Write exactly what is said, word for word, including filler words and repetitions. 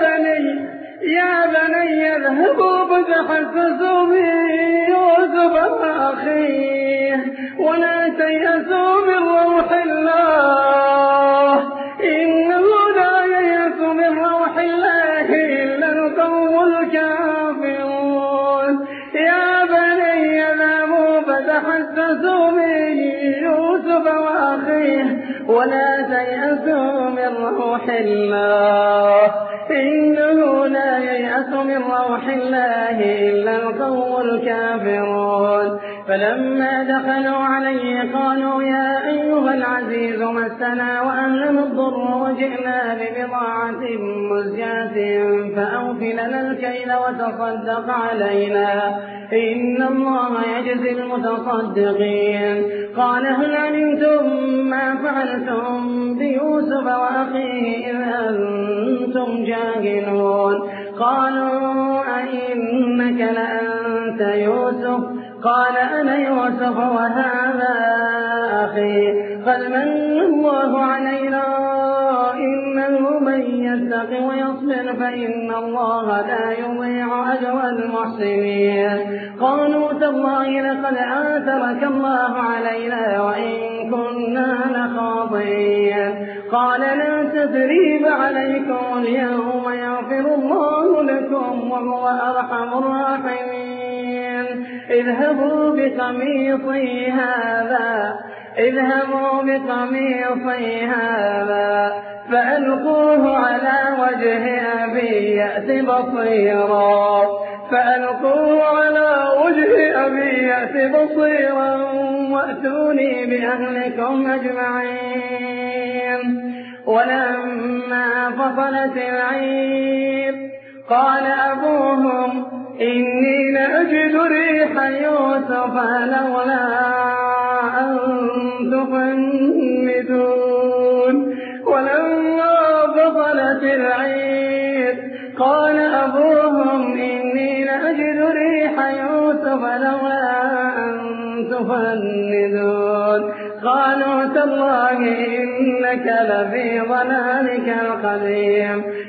بني يا بني اذهبوا فتحسسوا من يوسف وأخيه ولا تيأسوا من روح الله إنه لا ييأس من روح الله إلا القوم الكافرون يا بني اذهبوا فتحسسوا من يوسف وأخيه ولا تيأسوا من روح الله إنه لا ييأس من روح الله إلا القوم الكافرون فلما دخلوا عليه قالوا يا أيها العزيز مسنا وأهلنا الضر وجئنا ببضاعة مزجاة فأوف لنا الكيل وتصدق علينا إن الله يجزي المتصدقين قال هل علمتم ما فعلتم بيوسف وأخيه إذ أنتم جاهلون قالوا أئنك لأنت يوسف قال أنا يوسف وهذا أخي قد من الله علينا إنه من يتق ويصبر فإن الله لا يضيع أجر المحسنين قالوا تالله لقد آثرك الله علينا وإن كنا لخاطئين قال لا تثريب عليكم اليوم يغفر الله لكم وهو أرحم الراحمين اذهبوا بقميصي هذا اذهبوا بقميصي هذا فألقوه على وجه أبي يأت بصيرا فألقوه على وجه أبي يأت بصيرا وأتوني بأهلكم أجمعين ولما فصلت العير قال أبوهم إني لأجد ريح يوسف لولا أن تفندون ولما فصلت العير قال أبوهم إني لأجد ريح يوسف لولا أن تفندون قالوا تالله إنك لفي ضلالك القديم